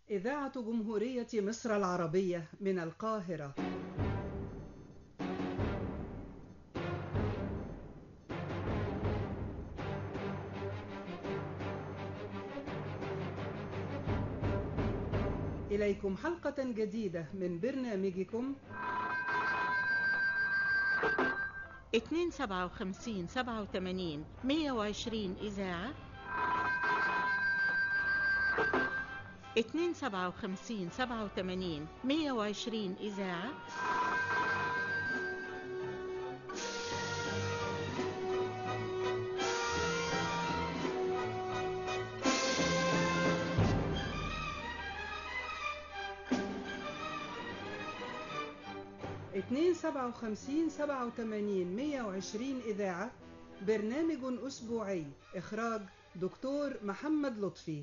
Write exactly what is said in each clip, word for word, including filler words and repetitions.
إذاعة جمهورية مصر العربية من القاهرة. إليكم حلقة جديدة من برنامجكم اتنين سبعة وخمسين سبعة وتمانين مية وعشرين إذاعة، اتنين سبعة وخمسين سبعة وتمانين مية وعشرين إذاعة، اتنين سبعة وخمسين سبعة وتمانين مية وعشرين إذاعة. برنامج أسبوعي، إخراج دكتور محمد لطفي.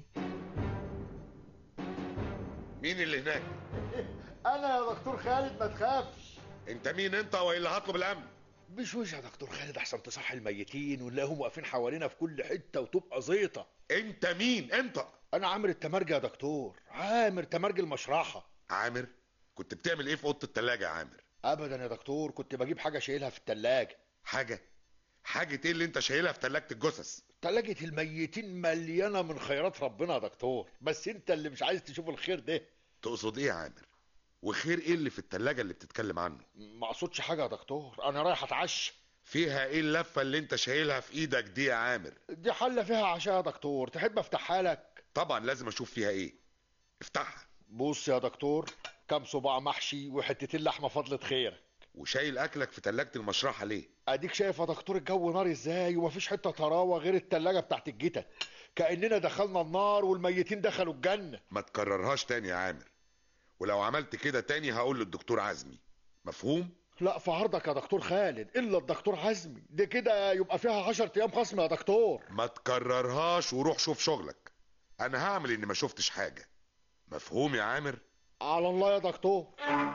مين اللي هناك؟ انا يا دكتور خالد، ما تخافش. انت مين انت والا هطلب الامن؟ مش وجع يا دكتور خالد، احسن تصحي الميتين ونلاقيهم واقفين حوالينا في كل حته وتبقى زيطه. انت مين انت؟ انا عامر التمرجي يا دكتور، عامر تمرجي المشرحه. عامر؟ كنت بتعمل ايه في اوضه التلاجة يا عامر؟ ابدا يا دكتور، كنت بجيب حاجه شايلها في التلاجة. حاجه؟ حاجه ايه اللي انت شايلها في تلاجة الجثث؟ تلاجة الميتين مليانه من خيرات ربنا يا دكتور، بس انت اللي مش عايز تشوف الخير ده. تقصد ايه يا عامر؟ وخير ايه اللي في التلاجة اللي بتتكلم عنه؟ ما اقصدش حاجه يا دكتور، انا رايح اتعشى. فيها ايه اللفه اللي انت شايلها في ايدك دي يا عامر؟ دي حله فيها عشاء يا دكتور، تحب افتحها لك؟ طبعا لازم اشوف فيها ايه. افتحها. بص يا دكتور، كام صباع محشي وحتتين لحمه فضلة خيرك. وشايل اكلك في تلاجة المشرحه ليه؟ اديك شايف يا دكتور الجو نار ازاي، ومفيش حته طراوه غير التلاجة بتاعت الجتة، كاننا دخلنا النار والميتين دخلوا الجنه. ما تكررهاش تاني يا عامر، ولو عملت كده تاني هقول للدكتور عزمي. مفهوم؟ لا في عرضك يا دكتور خالد، الا الدكتور عزمي دي كده يبقى فيها عشر ايام خصم يا دكتور. ما تكررهاش وروح شوف شغلك. انا هعمل اني ما شفتش حاجه. مفهوم يا عامر؟ على الله يا دكتور.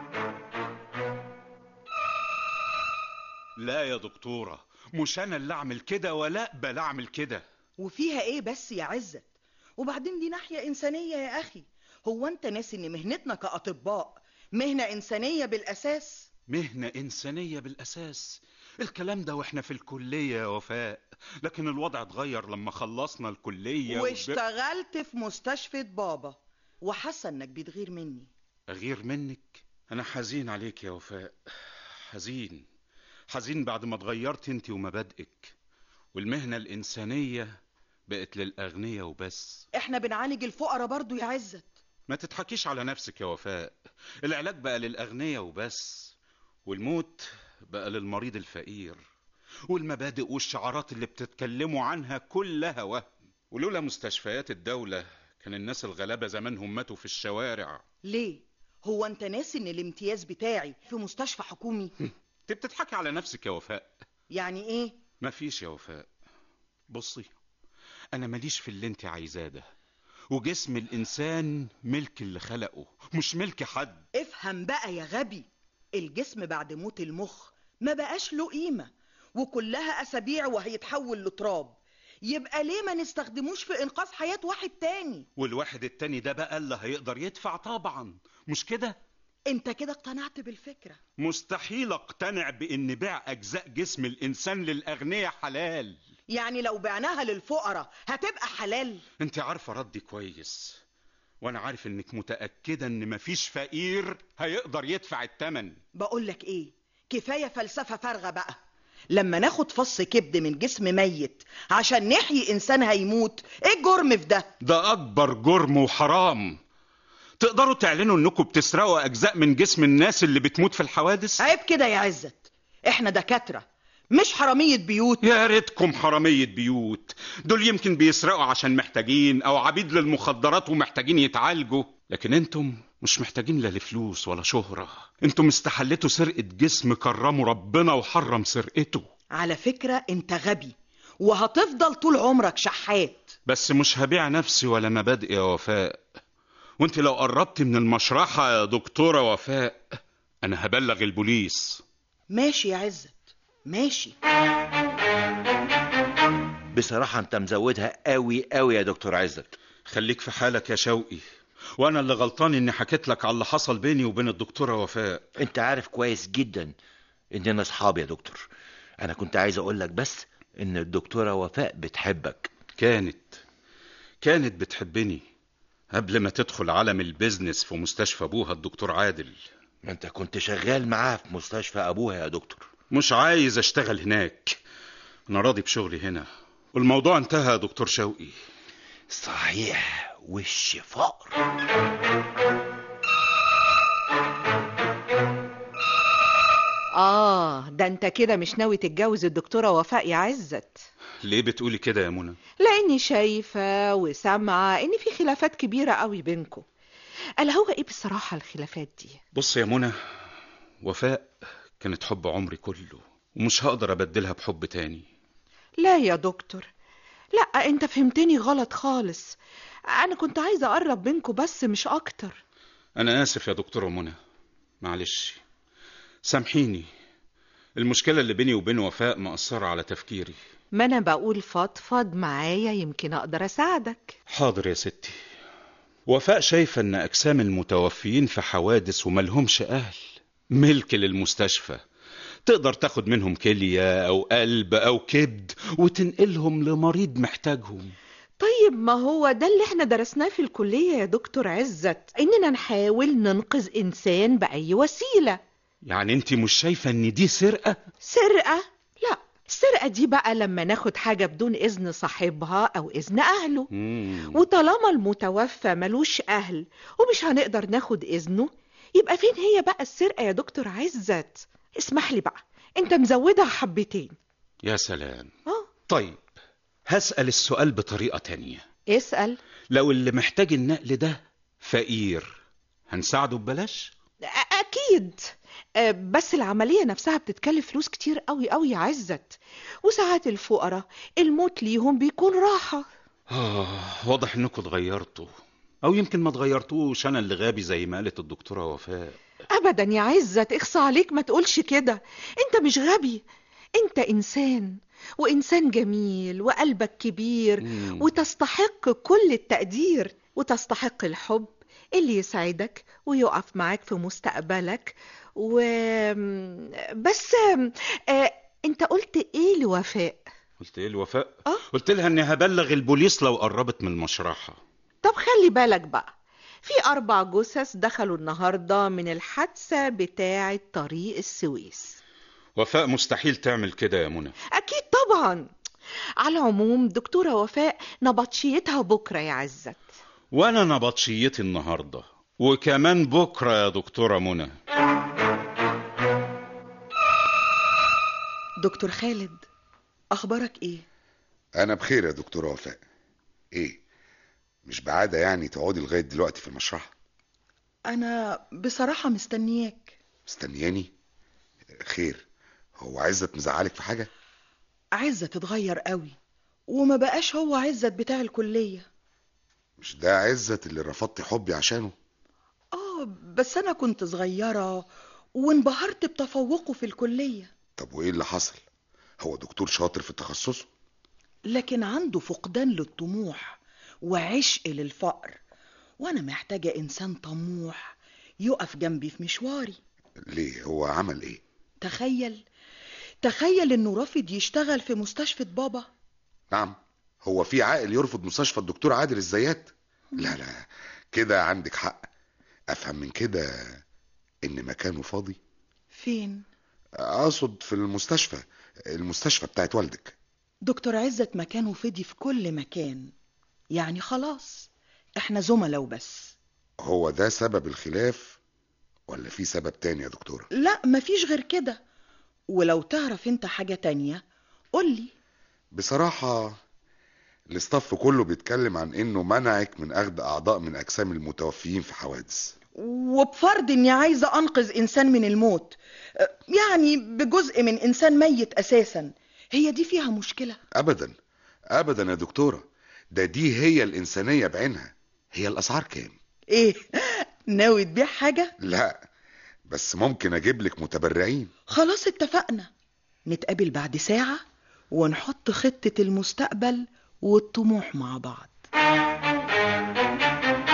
لا يا دكتورة، مش أنا اللي أعمل كده ولا أقبل أعمل كده. وفيها ايه بس يا عزت؟ وبعدين دي ناحية إنسانية يا أخي. هو أنت ناسي إن مهنتنا كأطباء مهنة إنسانية بالأساس؟ مهنة إنسانية بالأساس؟ الكلام ده وإحنا في الكلية يا وفاء، لكن الوضع اتغير لما خلصنا الكلية واشتغلت وب... في مستشفى بابا، وحاسة إنك بتغير مني. أغير منك؟ أنا حزين عليك يا وفاء، حزين حزين بعد ما اتغيرت انت ومبادئك، والمهنة الإنسانية بقت للأغنياء وبس. احنا بنعالج الفقراء برضو يا عزت. ما تضحكيش على نفسك يا وفاء، العلاج بقى للأغنياء وبس، والموت بقى للمريض الفقير، والمبادئ والشعارات اللي بتتكلموا عنها كلها وهم. ولولا مستشفيات الدولة كان الناس الغلابة زمانهم ماتوا في الشوارع. ليه؟ هو انت ناسي ان الامتياز بتاعي في مستشفى حكومي؟ انت بتضحكي على نفسك يا وفاء. يعني ايه؟ مفيش يا وفاء. بصي، انا ماليش في اللي انت عايزاه ده، وجسم الانسان ملك اللي خلقه مش ملك حد. افهم بقى يا غبي، الجسم بعد موت المخ ما بقاش له قيمة، وكلها اسابيع وهيتحول لتراب. يبقى ليه ما نستخدموش في انقاذ حياة واحد تاني؟ والواحد التاني ده بقى اللي هيقدر يدفع طبعا، مش كده؟ انت كده اقتنعت بالفكرة؟ مستحيل اقتنع بان بيع اجزاء جسم الانسان للاغنياء حلال. يعني لو بعناها للفقراء هتبقى حلال؟ انت عارفة ردي كويس، وانا عارف انك متأكدة ان مفيش فقير هيقدر يدفع الثمن. بقولك ايه، كفاية فلسفة فارغة بقى. لما ناخد فص كبد من جسم ميت عشان نحيي انسان هيموت، ايه الجرم في ده؟ ده اكبر جرم وحرام. تقدروا تعلنوا انكم بتسرقوا اجزاء من جسم الناس اللي بتموت في الحوادث؟ عيب كده يا عزت، احنا دكاترة مش حرامية بيوت. يا ريتكم حرامية بيوت، دول يمكن بيسرقوا عشان محتاجين او عبيد للمخدرات ومحتاجين يتعالجوا، لكن انتم مش محتاجين لا لفلوس ولا شهرة. انتم استحلتوا سرقة جسم كرموا ربنا وحرم سرقته. على فكرة انت غبي وهتفضل طول عمرك شحات. بس مش هبيع نفسي ولا مبادئ يا وفاء، وانت لو قربت من المشرحة يا دكتورة وفاء انا هبلغ البوليس. ماشي يا عزت ماشي. بصراحة انت مزودها قوي قوي يا دكتور عزت. خليك في حالك يا شوقي، وانا اللي غلطان اني حكيت لك على اللي حصل بيني وبين الدكتورة وفاء. انت عارف كويس جدا اننا اصحاب يا دكتور. انا كنت عايز اقول لك بس ان الدكتورة وفاء بتحبك. كانت كانت بتحبني قبل ما تدخل عالم البيزنس في مستشفى ابوها الدكتور عادل. ما انت كنت شغال معاها في مستشفى ابوها يا دكتور. مش عايز اشتغل هناك، انا راضي بشغلي هنا والموضوع انتهى يا دكتور شوقي. صحيح، وش فقر. آه، ده أنت كده مش ناوي تتجوز الدكتورة وفاء يا عزت. ليه بتقولي كده يا منى؟ لأني شايفة وسامعة إن في خلافات كبيرة قوي بينكم. ألا هو إيه بصراحة الخلافات دي؟ بص يا منى، وفاء كانت حب عمري كله ومش هقدر أبدلها بحب تاني. لا يا دكتور، لا، أنت فهمتني غلط خالص. أنا كنت عايزة أقرب بينكم بس مش أكتر. أنا آسف يا دكتورة منى، معلش سامحيني. المشكلة اللي بيني وبين وفاء مأثرة على تفكيري. ما أنا بقول فضفض معايا يمكن أقدر أساعدك. حاضر يا ستي. وفاء شايفة إن أجسام المتوفيين في حوادث وملهمش أهل ملك للمستشفى، تقدر تاخد منهم كلية أو قلب أو كبد وتنقلهم لمريض محتاجهم. طيب ما هو ده اللي احنا درسناه في الكلية يا دكتور عزت، إننا نحاول ننقذ إنسان بأي وسيلة. يعني انت مش شايفة ان دي سرقة؟ سرقة؟ لا، السرقة دي بقى لما ناخد حاجة بدون إذن صاحبها أو إذن أهله. مم. وطالما المتوفى ملوش أهل ومش هنقدر ناخد إذنه، يبقى فين هي بقى السرقة يا دكتور عزت؟ اسمح لي بقى، انت مزودها حبتين. يا سلام. اه طيب هسأل السؤال بطريقة تانية. اسأل. لو اللي محتاج النقل ده فقير هنساعده ببلاش؟ أكيد، بس العملية نفسها بتتكلف فلوس كتير قوي قوي يا عزت، وساعات الفقراء الموت ليهم بيكون راحة. آه، واضح انكم اتغيرتوا، او يمكن ما اتغيرتوش، انا اللي غبي زي ما قالت الدكتورة وفاء. ابدا يا عزت، اخصى عليك، ما تقولش كده. انت مش غبي، انت انسان، وانسان جميل وقلبك كبير. مم. وتستحق كل التقدير، وتستحق الحب اللي يساعدك ويقف معاك في مستقبلك. و بس آه، انت قلت ايه لوفاء؟ قلت ايه لوفاء؟ أه؟ قلت لها اني هبلغ البوليس لو قربت من المشرحة. طب خلي بالك بقى، في أربع جثث دخلوا النهاردة من الحادثة بتاعة طريق السويس. وفاء مستحيل تعمل كده يا منى. أكيد طبعا. على العموم دكتورة وفاء نبطشيتها بكرة يا عزت. وأنا نبطشيتي النهاردة وكمان بكرة يا دكتورة منى. دكتور خالد، أخبارك إيه؟ انا بخير يا دكتورة وفاء. ايه، مش بعادة يعني تقعدي لغاية دلوقتي في المشرحة؟ أنا بصراحة مستنياك. مستنياني؟ خير، هو عزت مزعلك في حاجة؟ عزت اتغير قوي وما بقاش هو عزت بتاع الكلية. مش ده عزت اللي رفضتي حبي عشانه؟ اه، بس أنا كنت صغيرة وانبهرت بتفوقه في الكلية. طب وايه اللي حصل؟ هو دكتور شاطر في تخصصه، لكن عنده فقدان للطموح وعشق للفقر، وانا محتاجة انسان طموح يقف جنبي في مشواري. ليه، هو عمل ايه؟ تخيل تخيل انه رافض يشتغل في مستشفى بابا. نعم، هو في عاقل يرفض مستشفى الدكتور عادل الزيات؟ لا لا، كده عندك حق. افهم من كده ان مكانه فاضي. فين؟ اقصد في المستشفى المستشفى بتاعت والدك. دكتور عزت مكانه فضي في كل مكان، يعني خلاص احنا زملاء وبس. هو ده سبب الخلاف ولا في سبب تاني يا دكتورة؟ لا، مفيش غير كده، ولو تعرف انت حاجة تانية قولي. بصراحة الاستاف كله بيتكلم عن انه منعك من اخذ اعضاء من اجسام المتوفيين في حوادث. وبفرض اني عايزة انقذ انسان من الموت، يعني بجزء من انسان ميت اساسا، هي دي فيها مشكلة؟ ابدا ابدا يا دكتورة، ده دي هي الانسانية بعينها. هي الاسعار كام؟ ايه، ناوي تبيع حاجة؟ لا، بس ممكن اجيب لك متبرعين. خلاص اتفقنا، نتقابل بعد ساعة ونحط خطة المستقبل والطموح مع بعض.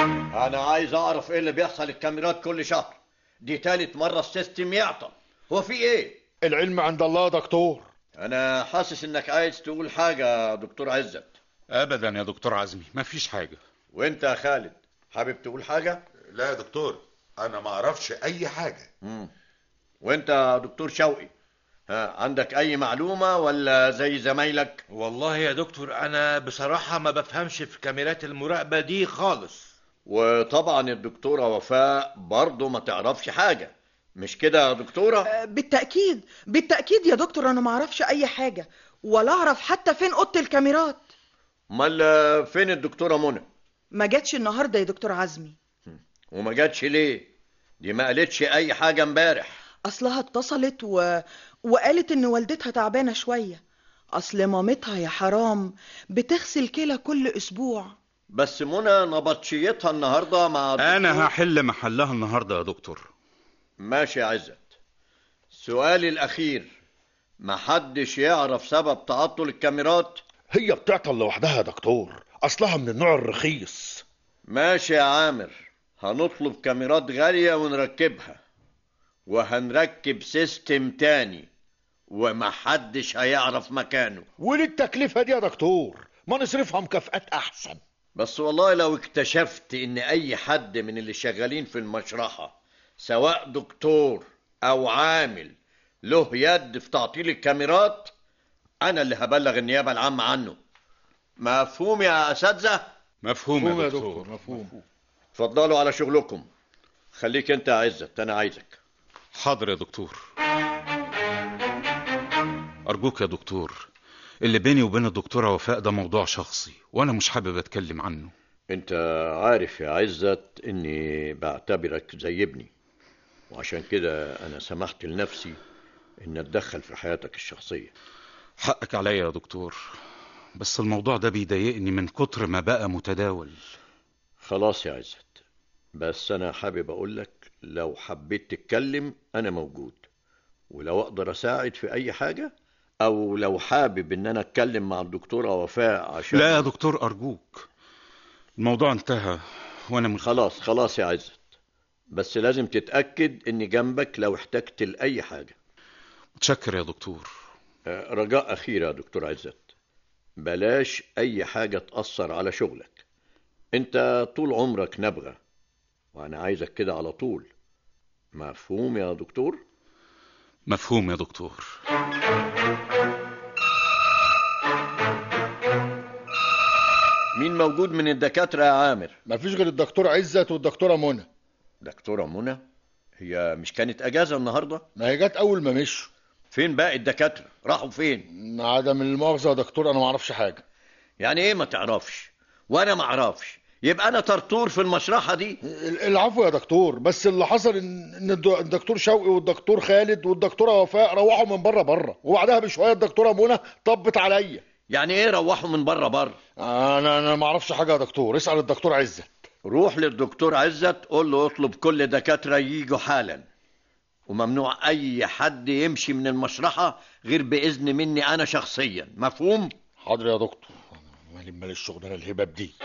انا عايز اعرف ايه اللي بيحصل الكاميرات كل شهر. دي تالت مرة السيستم يعطل. هو في ايه؟ العلم عند الله يا دكتور. انا حاسس انك عايز تقول حاجة يا دكتور عزت. ابدا يا دكتور عزمي، مفيش حاجة. وانت يا خالد حابب تقول حاجة؟ لا يا دكتور، انا ما اعرفش اي حاجة. مم. وانت يا دكتور شوقي، ها عندك اي معلومة ولا زي زمايلك؟ والله يا دكتور انا بصراحة ما بفهمش في كاميرات المراقبة دي خالص. وطبعا الدكتورة وفاء برضو ما تعرفش حاجة، مش كده يا دكتورة؟ آه، بالتأكيد بالتأكيد يا دكتور، أنا معرفش أي حاجة ولا أعرف حتى فين أوضة الكاميرات. امال فين الدكتورة منى؟ ما جاتش النهاردة يا دكتور عزمي. وما جاتش ليه؟ دي ما قالتش أي حاجة امبارح. أصلها اتصلت و... وقالت إن والدتها تعبانة شوية. أصل مامتها يا حرام بتغسل كلى كل أسبوع. بس منى نبطشيتها النهاردة مع الدكتور. انا هحل محلها النهاردة يا دكتور. ماشي يا عزت. سؤالي الأخير، محدش يعرف سبب تعطل الكاميرات؟ هي بتعطل لوحدها يا دكتور، اصلها من النوع الرخيص. ماشي يا عامر، هنطلب كاميرات غالية ونركبها، وهنركب سيستم تاني ومحدش هيعرف مكانه. وللتكلفة دي يا دكتور ما نصرفها مكافآت احسن. بس والله لو اكتشفت ان اي حد من اللي شغالين في المشرحة سواء دكتور او عامل له يد في تعطيل الكاميرات، انا اللي هبلغ النيابة العامة عنه. مفهوم يا اساتذة؟ مفهوم, مفهوم يا يا دكتور, دكتور مفهوم. اتفضلوا على شغلكم. خليك انت يا عزت، انا عايزك. حاضر يا دكتور. ارجوك يا دكتور، اللي بيني وبين الدكتورة وفاء ده موضوع شخصي وانا مش حابب اتكلم عنه. انت عارف يا عزت اني بعتبرك زي ابني، وعشان كده انا سمحت لنفسي ان اتدخل في حياتك الشخصية. حقك عليا يا دكتور، بس الموضوع ده بيضايقني من كتر ما بقى متداول. خلاص يا عزت، بس انا حابب اقولك لو حبيت تتكلم انا موجود، ولو اقدر اساعد في اي حاجة، او لو حابب ان انا اتكلم مع الدكتورة وفاء عشان... لا يا دكتور ارجوك، الموضوع انتهى وانا من... خلاص خلاص يا عزت، بس لازم تتأكد اني جنبك لو احتجت لأي حاجة. متشكر يا دكتور. رجاء اخير يا دكتور عزت، بلاش اي حاجة تأثر على شغلك. انت طول عمرك نبغة، وانا عايزك كده على طول. مفهوم يا دكتور؟ مفهوم يا دكتور. مين موجود من الدكاترة يا عامر؟ مفيش غير الدكتور عزت والدكتورة منى. دكتورة منى؟ هي مش كانت اجازة النهاردة؟ ما هي جت اول ما مشوا. فين باقي الدكاترة؟ راحوا فين؟ عدم المؤاخذة يا دكتور انا ما اعرفش حاجة. يعني ايه ما تعرفش وانا ما اعرفش؟ يبقى انا طرطور في المشرحة دي؟ العفو يا دكتور، بس اللي حصل ان الدكتور شوقي والدكتور خالد والدكتورة وفاء روحوا من بره بره، وبعدها بشوية الدكتورة منى طبت عليا. يعني ايه روحوا من بره بره؟ انا انا ما اعرفش حاجة يا دكتور، اسأل الدكتور عزت. روح للدكتور عزت قول له اطلب كل دكاترة ييجوا حالا، وممنوع اي حد يمشي من المشرحة غير باذن مني انا شخصيا. مفهوم؟ حاضر يا دكتور. مالي مال الشغلانة الهباب دي.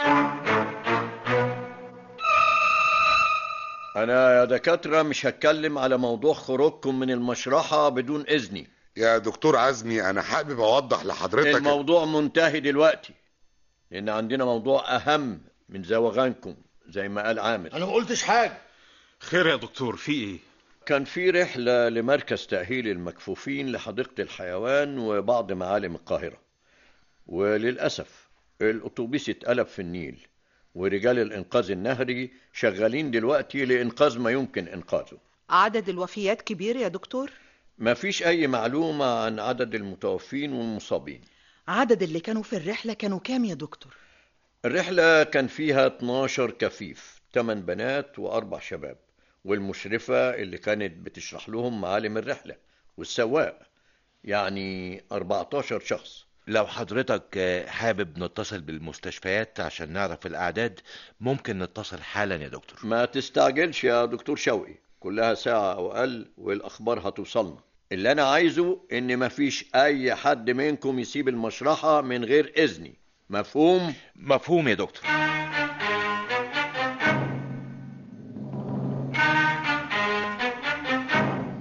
انا يا دكاترة مش هتكلم على موضوع خروجكم من المشرحة بدون اذني. يا دكتور عزمي انا حابب اوضح لحضرتك الموضوع منتهي دلوقتي، لان عندنا موضوع اهم من زوغانكم زي ما قال عامر. انا ما قلتش حاجة. خير يا دكتور، في ايه؟ كان في رحلة لمركز تأهيل المكفوفين لحديقة الحيوان وبعض معالم القاهرة، وللأسف الأتوبيس اتقلب في النيل، ورجال الإنقاذ النهري شغالين دلوقتي لإنقاذ ما يمكن إنقاذه. عدد الوفيات كبير يا دكتور؟ ما فيش أي معلومة عن عدد المتوفين والمصابين. عدد اللي كانوا في الرحلة كانوا كام يا دكتور؟ الرحلة كان فيها اتناشر كفيف، تمن بنات وأربع شباب، والمشرفة اللي كانت بتشرح لهم معالم الرحلة، والسواق، يعني أربعتاشر شخص. لو حضرتك حابب نتصل بالمستشفيات عشان نعرف الأعداد ممكن نتصل حالا يا دكتور. ما تستعجلش يا دكتور شوقي، كلها ساعة أو أقل والأخبار هتوصلنا. اللي أنا عايزه إن مفيش أي حد منكم يسيب المشرحة من غير إذني. مفهوم؟ مفهوم يا دكتور.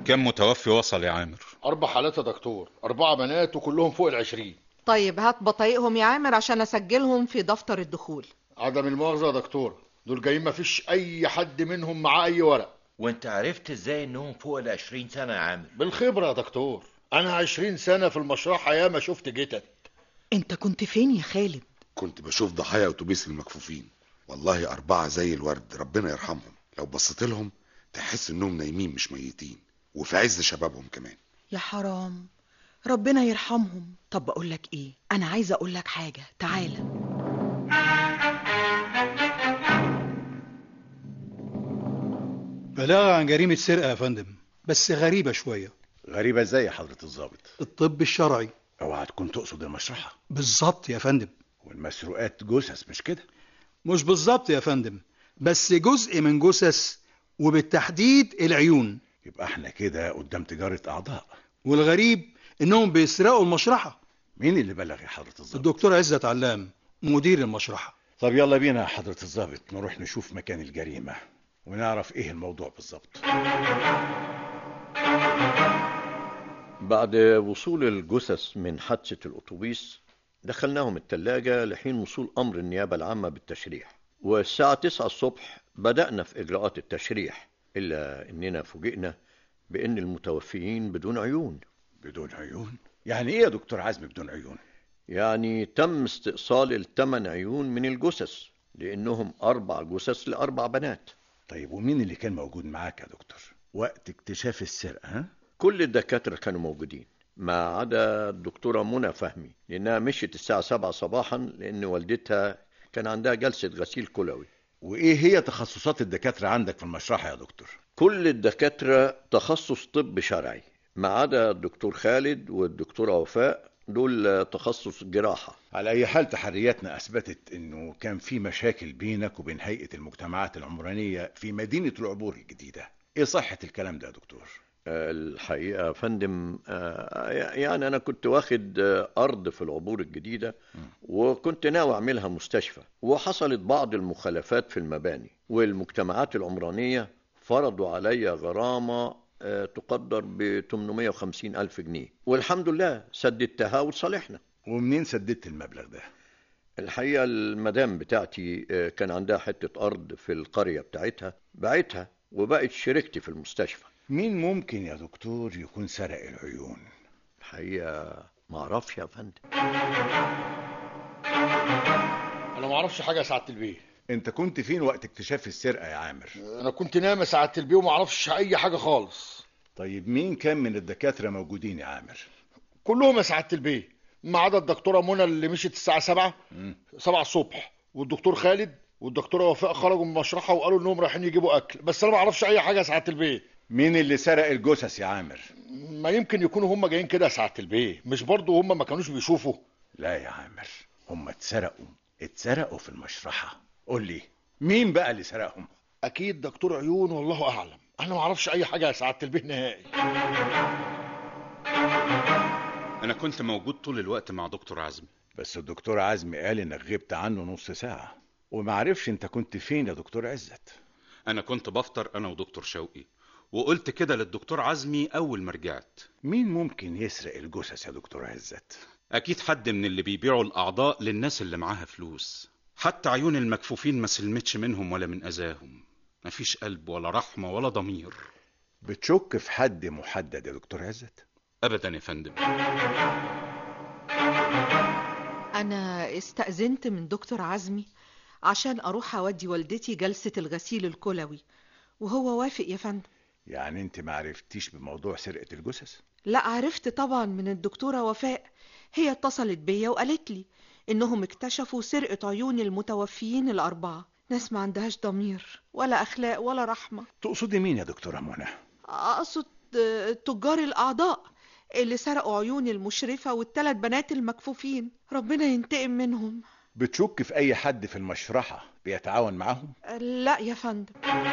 كم متوفي وصل يا عامر؟ اربع حالات يا دكتور، اربعة بنات وكلهم فوق العشرين. طيب هات بطايقهم يا عامر عشان اسجلهم في دفتر الدخول. عدم المؤاخذة يا دكتور، دول جايين مفيش اي حد منهم معاه اي ورق. وانت عرفت ازاي انهم فوق العشرين سنة يا عامر؟ بالخبرة يا دكتور، انا عشرين سنة في المشرحة ياما شفت جتت. انت كنت فين يا خالد؟ كنت بشوف ضحايا اتوبيس المكفوفين، والله اربعة زي الورد ربنا يرحمهم، لو بصيت لهم تحس انهم نايمين مش ميتين، وفي عز شبابهم كمان. يا حرام، ربنا يرحمهم. طب بقول لك ايه، انا عايزه اقول لك حاجه، تعالى. بلاغ عن جريمة سرقة يا فندم، بس غريبة شوية. غريبة ازاي يا حضرة الضابط؟ الطب الشرعي. اوعى تكون تقصد المشرحة. بالظبط يا فندم. والمسروقات جثث مش كده؟ مش بالظبط يا فندم، بس جزء من جثث، وبالتحديد العيون. يبقى احنا كده قدام تجارة اعضاء. والغريب انهم بيسرقوا المشرحة. مين اللي بلغ يا حضرة الضابط؟ الدكتور عزت علام، مدير المشرحة. طب يلا بينا يا حضرة الضابط نروح نشوف مكان الجريمة ونعرف ايه الموضوع بالظبط. بعد وصول الجثث من حادثة الأتوبيس دخلناهم التلاجة لحين وصول أمر النيابة العامة بالتشريح، والساعة تسعة الصبح بدأنا في إجراءات التشريح، إلا إننا فوجئنا بأن المتوفيين بدون عيون. بدون عيون؟ يعني إيه يا دكتور عزمي بدون عيون؟ يعني تم استئصال الثمان عيون من الجثث، لأنهم أربع جثث لأربع بنات. طيب ومين اللي كان موجود معاك يا دكتور وقت اكتشاف السرقة؟ ها؟ كل الدكاترة كانوا موجودين ما عدا الدكتورة منى فهمي، لأنها مشيت الساعة سبعة صباحا لأن والدتها كان عندها جلسة غسيل كلوي. وإيه هي تخصصات الدكاترة عندك في المشرحة يا دكتور؟ كل الدكاترة تخصص طب شرعي ما عدا الدكتور خالد والدكتورة وفاء، دول تخصص جراحة. على أي حال تحرياتنا أثبتت أنه كان في مشاكل بينك وبين هيئة المجتمعات العمرانية في مدينة العبور الجديدة. إيه صحة الكلام ده يا دكتور؟ الحقيقة يا فندم يعني أنا كنت واخد أرض في العبور الجديدة وكنت ناوي أعملها مستشفى، وحصلت بعض المخالفات في المباني، والمجتمعات العمرانية فرضوا علي غرامة تقدر ب ثمانمائة وخمسين ألف جنيه، والحمد لله سددتها وصالحنا. ومنين سددت المبلغ ده؟ الحقيقة المدام بتاعتي كان عندها حتة أرض في القرية بتاعتها، باعتها وبقت شركتي في المستشفى. مين ممكن يا دكتور يكون سرق العيون؟ الحقيقة ما اعرفش يا فندم. انا ما اعرفش حاجه يا سعاده البيه. انت كنت فين وقت اكتشاف السرقه يا عامر؟ انا كنت نايم يا سعاده البيه وما اعرفش اي حاجه خالص. طيب مين كان من الدكاتره موجودين يا عامر؟ كلهم يا سعاده البيه ما عدا الدكتوره منى اللي مشيت الساعه سبعة سبعة الصبح، والدكتور خالد والدكتوره وفاء خرجوا من المشرحه وقالوا انهم رايحين يجيبوا اكل، بس انا ما اعرفش اي حاجه يا سعاده البيه. مين اللي سرق الجثث يا عامر؟ ما يمكن يكونوا هم جايين كده يا سعاده البيه، مش برضو هم ما كانوش بيشوفوا؟ لا يا عامر، هم اتسرقوا اتسرقوا في المشرحه. قول لي مين بقى اللي سرقهم؟ اكيد دكتور عيون والله اعلم، انا ما اعرفش اي حاجه يا سعاده البيه نهائي. انا كنت موجود طول الوقت مع دكتور عزمي. بس الدكتور عزمي قال انك غبت عنه نص ساعه وما عرفش انت كنت فين يا دكتور عزت. انا كنت بفطر انا ودكتور شوقي، وقلت كده للدكتور عزمي اول ما رجعت. مين ممكن يسرق الجثث يا دكتور عزت؟ اكيد حد من اللي بيبيعوا الاعضاء للناس اللي معاها فلوس. حتى عيون المكفوفين ما سلمتش منهم ولا من اذاهم، مفيش قلب ولا رحمه ولا ضمير. بتشك في حد محدد يا دكتور عزت؟ ابدا يا فندم. انا استأذنت من دكتور عزمي عشان اروح اودي والدتي جلسة الغسيل الكلوي، وهو وافق يا فندم. يعني انت ما عرفتيش بموضوع سرقة الجثث؟ لا عرفت طبعا من الدكتورة وفاء، هي اتصلت بيا وقالت لي انهم اكتشفوا سرقة عيون المتوفيين الاربعة، ناس ما عندهاش ضمير ولا اخلاق ولا رحمة. تقصدي مين يا دكتورة منى؟ اقصد تجار الاعضاء اللي سرقوا عيون المشرفة والثلاث بنات المكفوفين، ربنا ينتقم منهم. بتشك في اي حد في المشرحة بيتعاون معهم؟ لا يا فندم.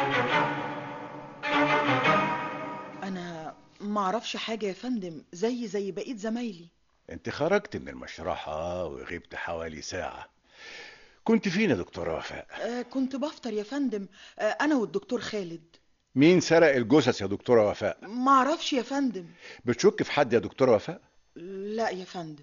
انا ما اعرفش حاجة يا فندم، زي زي بقية زمايلي. انت خرجت من المشرحة وغبت حوالي ساعة، كنت فين يا دكتورة وفاء؟ آه كنت بفطر يا فندم، آه انا والدكتور خالد. مين سرق الجثث يا دكتورة وفاء؟ معرفش يا فندم. بتشك في حد يا دكتورة وفاء؟ لا يا فندم.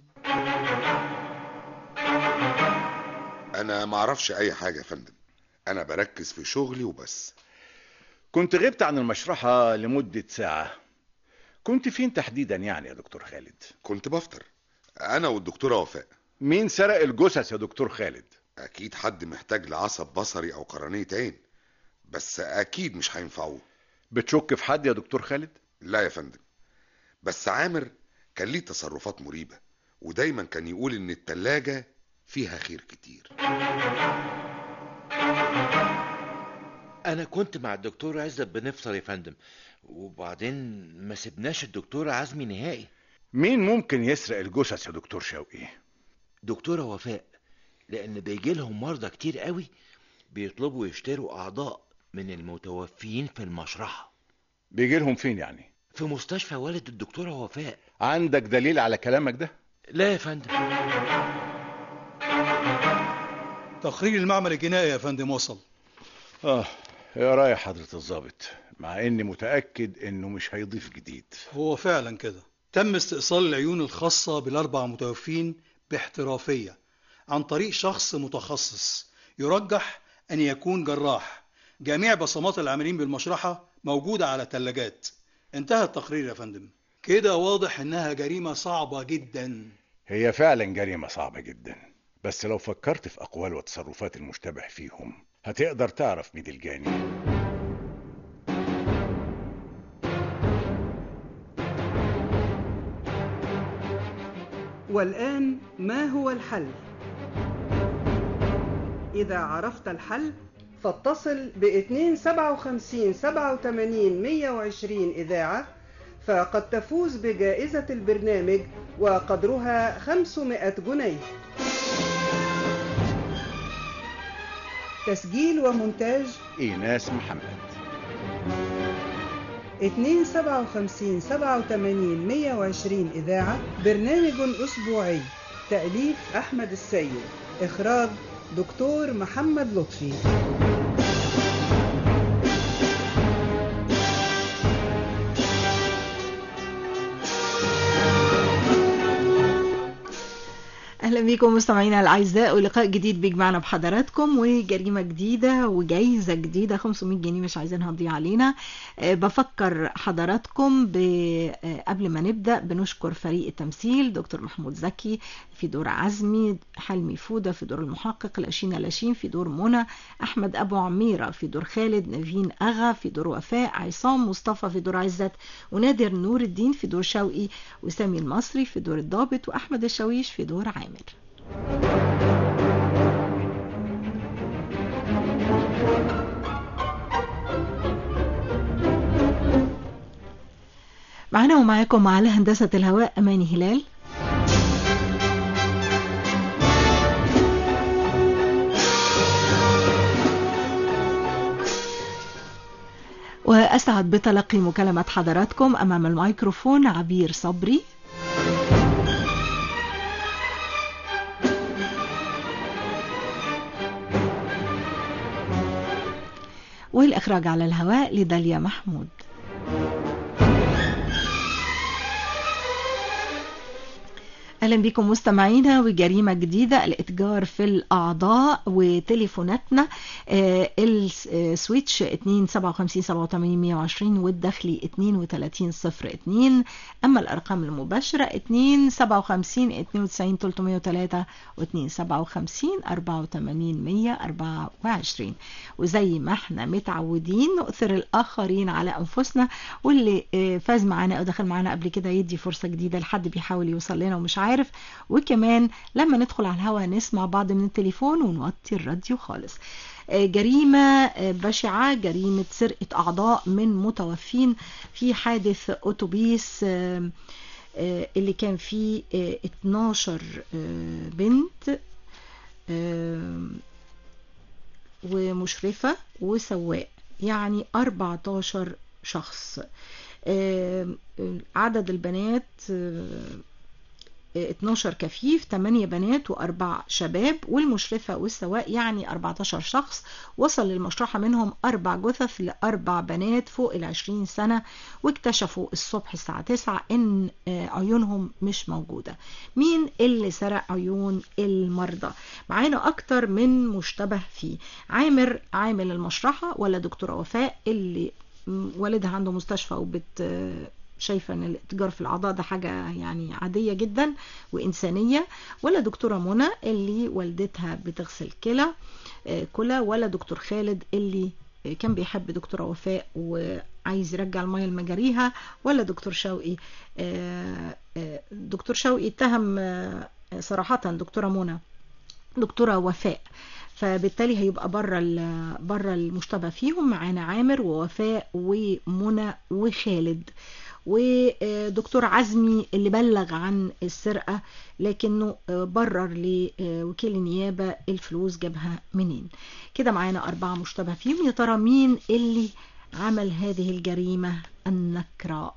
انا معرفش اي حاجة يا فندم، انا بركز في شغلي وبس. كنت غبت عن المشرحة لمدة ساعة، كنت فين تحديدا يعني يا دكتور خالد؟ كنت بفطر انا والدكتورة وفاء. مين سرق الجثث يا دكتور خالد؟ اكيد حد محتاج لعصب بصري او قرنية عين، بس اكيد مش هينفعوه. بتشك في حد يا دكتور خالد؟ لا يا فندم، بس عامر كان ليه تصرفات مريبة، ودايما كان يقول ان التلاجة فيها خير كتير. انا كنت مع الدكتور عزت بنفطر يا فندم، وبعدين ما سبناش الدكتور عزمي نهائي. مين ممكن يسرق الجثث يا دكتور شوقي؟ دكتورة وفاء، لان بيجي لهم مرضى كتير قوي بيطلبوا يشتروا اعضاء من المتوفيين في المشرحة. بيجي لهم فين يعني؟ في مستشفى والد الدكتورة وفاء. عندك دليل على كلامك ده؟ لا يا فندم. تقرير المعمل الجنائي يا فندم وصل. اه يا راي حضرة الضابط، مع اني متأكد انه مش هيضيف جديد. هو فعلا كده، تم استئصال العيون الخاصة بالاربع متوفين باحترافية عن طريق شخص متخصص يرجح ان يكون جراح. جميع بصمات العاملين بالمشرحة موجودة على ثلاجات. انتهى التقرير يا فندم. كده واضح انها جريمة صعبة جدا. هي فعلا جريمة صعبة جدا، بس لو فكرت في اقوال وتصرفات المشتبه فيهم هتقدر تعرف مين الجاني. والآن ما هو الحل؟ إذا عرفت الحل فاتصل ب اثنين سبعة وخمسين سبعة وثمانين مية وعشرين إذاعة، فقد تفوز بجائزة البرنامج وقدرها خمسمائة جنيه. تسجيل ومونتاج إيناس محمد. اثنين سبعة وخمسين سبعة وثمانين مية وعشرين إذاعة، برنامج أسبوعي. تأليف أحمد السيد، إخراج دكتور محمد لطفي. اهلا بيكم مستمعينا الاعزاء، ولقاء جديد بيجمعنا بحضراتكم وجريمه جديده وجايزه جديده خمسمائة جنيه مش عايزينها تضيع علينا. أه بفكر حضراتكم قبل ما نبدا بنشكر فريق التمثيل، دكتور محمود زكي في دور عزمي، حلمي فوده في دور المحقق، لاشينا لاشين في دور منى، احمد ابو عميره في دور خالد، نيفين اغا في دور وفاء، عصام مصطفى في دور عزت، ونادر نور الدين في دور شوقي، وسامي المصري في دور الضابط، واحمد الشويش في دور عامر. معنا ومعاكم على هندسة الهواء أماني هلال. وأسعد بتلقي مكالمة حضراتكم. أمام الميكروفون عبير صبري. والإخراج على الهواء لداليا محمود. أهلا بكم مستمعينا وجريمة جديدة، الإتجار في الأعضاء. وتليفوناتنا آه السويتش اثنين سبعة وخمسين سبعة وثمانين مية وعشرين والداخلي اثنين وثلاثين صفر اثنين. أما الأرقام المباشرة اثنين سبعة وخمسين اثنين وتسعين ثلاثمية وثلاثة واثنين سبعة وخمسين أربعة وثمانين مية وأربعة وعشرين. وزي ما احنا متعودين نؤثر الآخرين على أنفسنا، واللي آه فاز معانا أو دخل معانا قبل كده يدي فرصة جديدة لحد بيحاول يوصل لنا ومش عارف. وكمان لما ندخل على الهواء نسمع بعض من التليفون ونوطي الراديو خالص. جريمة بشعة، جريمة سرقة أعضاء من متوفين في حادث أوتوبيس اللي كان فيه اتناشر بنت ومشرفة وسواق، يعني أربعتاشر شخص. عدد البنات اتناشر كفيف، تمانية بنات وأربع شباب، والمشرفة والسواق يعني أربعتاشر شخص. وصل للمشرحة منهم أربع جثث لأربع بنات فوق العشرين سنة، واكتشفوا الصبح الساعة تسعة إن عيونهم مش موجودة. مين اللي سرق عيون المرضى؟ معانا أكتر من مشتبه فيه. عامر عامل المشرحة، ولا دكتورة وفاء اللي والدها عنده مستشفى وبت شايفة ان الاتجار في الاعضاء ده حاجة يعني عادية جدا وانسانية، ولا دكتورة منى اللي والدتها بتغسل كلى كلى، ولا دكتور خالد اللي كان بيحب دكتورة وفاء وعايز يرجع المية لمجاريها، ولا دكتور شوقي. دكتور شوقي اتهم صراحة دكتورة منى دكتورة وفاء، فبالتالي هيبقى بره بره المشتبه فيهم. معانا عامر ووفاء ومنى وخالد، ودكتور عزمي اللي بلغ عن السرقة لكنه برر لوكيل النيابة الفلوس جابها منين. كده معانا أربعة مشتبه فيهم. يا ترى مين اللي عمل هذه الجريمة النكراء؟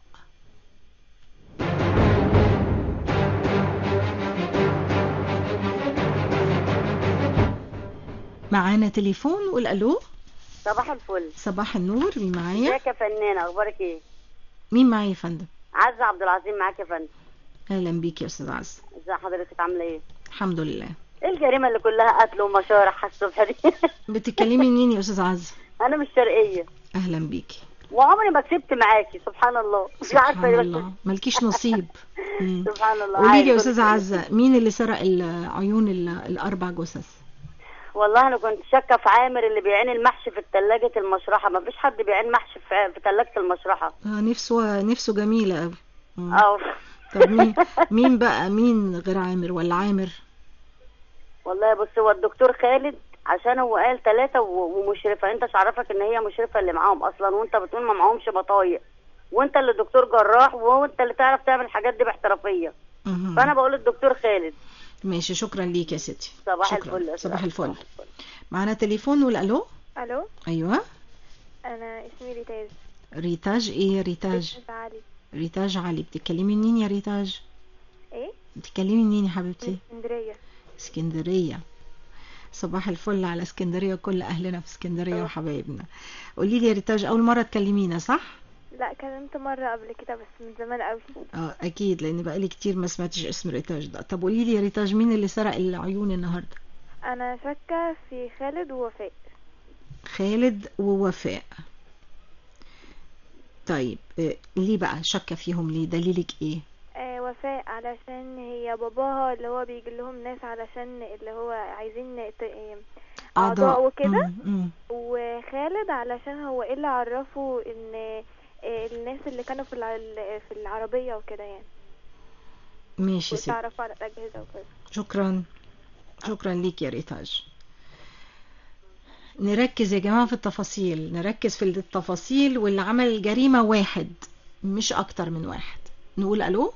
معانا تليفون. قول الو. صباح الفل. صباح النور. مين معايا؟ ازيك يا فنانه، اخبارك ايه؟ مين معايا يا فندم؟ عزة عبد العظيم معاك يا فندم. اهلا بيك يا استاذ عزة. ازي حضرتك، عامله ايه؟ الحمد لله. ايه الجريمه اللي كلها قتل ومشارح الصبح دي؟ بتتكلمي منين يا استاذ عزة؟ انا من الشرقيه. اهلا بيكي. وعمري ما كسبت معاكي، سبحان الله. مش عارفه سبحان الله، مالكيش نصيب. سبحان الله. قولي لي يا استاذ عزة، مين اللي سرق العيون الاربع جثث؟ والله انا كنت شاكه في عامر اللي بيعين المحشي في ثلاجه المشرحه. ما فيش حد بيعين محشي في في ثلاجه المشرحه. اه نفسه نفسه جميله قوي. اه طب مين مين بقى مين غير عامر ولا عامر؟ والله بص، هو الدكتور خالد عشان هو قال ثلاثه ومشرفه. انت مش عارفك ان هي مشرفه اللي معاهم اصلا، وانت بتقول ما معاهمش بطايق، وانت اللي دكتور جراح، وانت اللي تعرف تعمل الحاجات دي باحترافيه. فانا بقول الدكتور خالد. ماشي، شكرا ليك يا ستي. صباح الفل. صباح الفل. معانا تليفون. نقول الو. الو. ايوه. انا اسمي ريتاج. ريتاج ايه؟ ريتاج علي. ريتاج علي. بتتكلمي منين يا ريتاج؟ ايه؟ بتتكلمي منين يا حبيبتي؟ اسكندريه. اسكندريه. صباح الفل على اسكندريه، كل اهلنا في اسكندريه وحبايبنا. قولي لي يا ريتاج، اول مره تكلمينا صح؟ لا كلمت مرة قبل كده بس من زمان قوي. اه اكيد، لان بقالي كتير ما سمعتش اسم ريتاج ده. طب قولي لي يا ريتاج، مين اللي سرق العيون النهارده؟ انا شاكة في خالد ووفاء. خالد ووفاء. طيب آه ليه بقى شاكة فيهم؟ ليه؟ دليلك ايه؟ آه وفاء علشان هي باباها اللي هو بيجي لهم ناس علشان اللي هو عايزين اعضاء وكده، وخالد علشان هو ايه اللي عرفه ان الناس اللي كانوا في في العربية وكده يعني. ماشي سيدي. وتعرفوا على الأجهزة وكده. شكرا شكرا ليك يا ريتاج. نركز يا جماعة في التفاصيل، نركز في التفاصيل. واللي عمل الجريمة واحد مش أكتر من واحد. نقول ألو.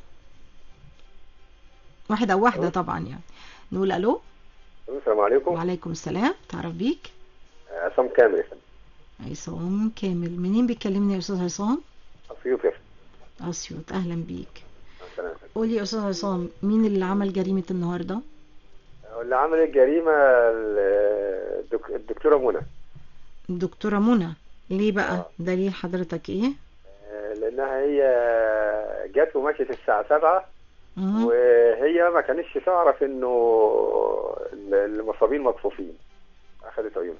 واحد أو واحدة طبعا يعني. نقول ألو. السلام عليكم. وعليكم السلام. تعرف بيك؟ عصام كامل يا فندم. عصام كامل. منين بيكلمني يا أستاذ عصام؟ أسيوط يا فندم. أسيوط. أهلا بيك. قولي يا أستاذ عصام، مين اللي عمل جريمة النهاردة؟ اللي عمل الجريمة الدكتورة منى. الدكتورة منى. ليه بقى؟ آه. دليل حضرتك ايه؟ لأنها هي جت ومشيت الساعة سبعة، وهي ما كانتش تعرف انه المصابين مكفوفين، أخذت عيونها.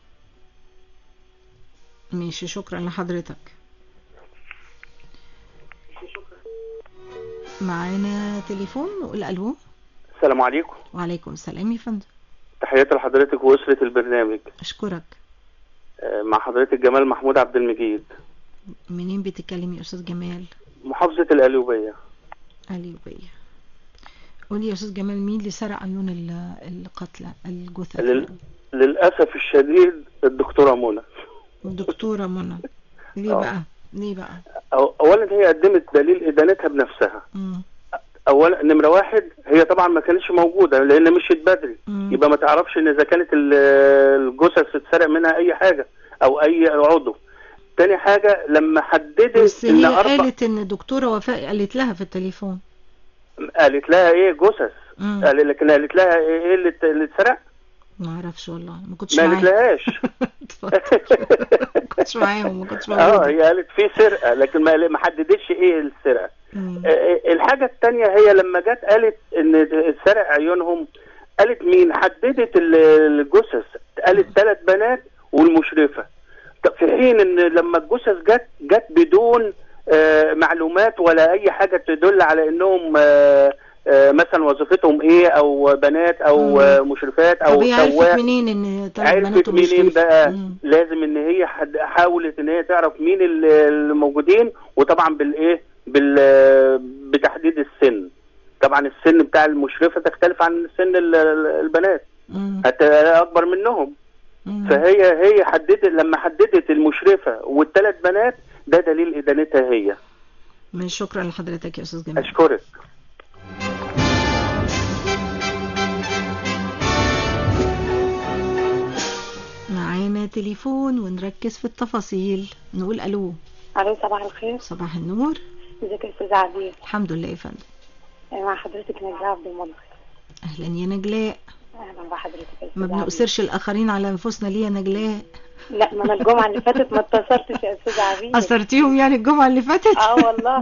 ماشي، شكرا لحضرتك. معانا تليفون. نقول الو. السلام عليكم. وعليكم السلام يا فندم. تحياتي لحضرتك وأسرة البرنامج. اشكرك. مع حضرتك جمال محمود عبد المجيد. منين بتتكلمي يا استاذ جمال؟ محافظة القليوبية. قليوبية. قولي يا استاذ جمال، مين اللي سرق عيون القتلى الجثث؟ لل... للأسف الشديد الدكتورة منى. الدكتورة منى. ليه بقى؟ ليه بقى؟ اولا هي قدمت دليل ادانتها بنفسها. مم. اولا نمره واحد، هي طبعا ما كانتش موجوده لان مشيت بدري. مم. يبقى ما تعرفش ان اذا كانت الجثث اتسرق منها اي حاجه او اي عضو. تاني حاجه لما حددت بس ان هي أربع... قالت ان الدكتوره وفاء قالت لها في التليفون. قالت لها ايه جثث. قال لكن قالت لها ايه اللي اللي اتسرق؟ ما اعرفش والله، ما كنتش ما معاهم. قالت لهاش. ما كنتش معاهم، ما كنتش موجوده. اه هي قالت في سرقه لكن ما ما حددتش ايه السرقه. آه الحاجه الثانيه هي لما جت قالت ان سرق عيونهم، قالت مين حددت الجثث؟ قالت ثلاث بنات والمشرفه. طب في حين ان لما الجثث جت جت بدون آه معلومات ولا اي حاجه تدل على انهم آه آه مثلا وظيفتهم ايه او بنات او آه مشرفات او طب هي عرفت منين ان ثلاث بنات عرفت منين بقى؟ مم. لازم ان هي حد حاولت ان هي تعرف مين الموجودين، وطبعا بالايه بال بتحديد السن. طبعا السن بتاع المشرفه تختلف عن سن البنات حتى اكبر منهم. مم. فهي هي حددت لما حددت المشرفه والثلاث بنات ده دليل ادانتها هي. من شكرا لحضرتك يا استاذ جمال. اشكرك. معانا تليفون ونركز في التفاصيل. نقول الو. الو صباح الخير. صباح النور. ازيك يا استاذ عبير؟ الحمد لله يا فندم. مع حضرتك نجلاء عبد المنعم. اهلا يا نجلاء. اهلا بحضرتك يا ما بنؤثرش الاخرين على انفسنا ليه يا نجلاء؟ لا ما انا الجمعه اللي فاتت ما اتصلتش يا استاذ عبير. اثرتيهم يعني الجمعه اللي فاتت؟ اه والله.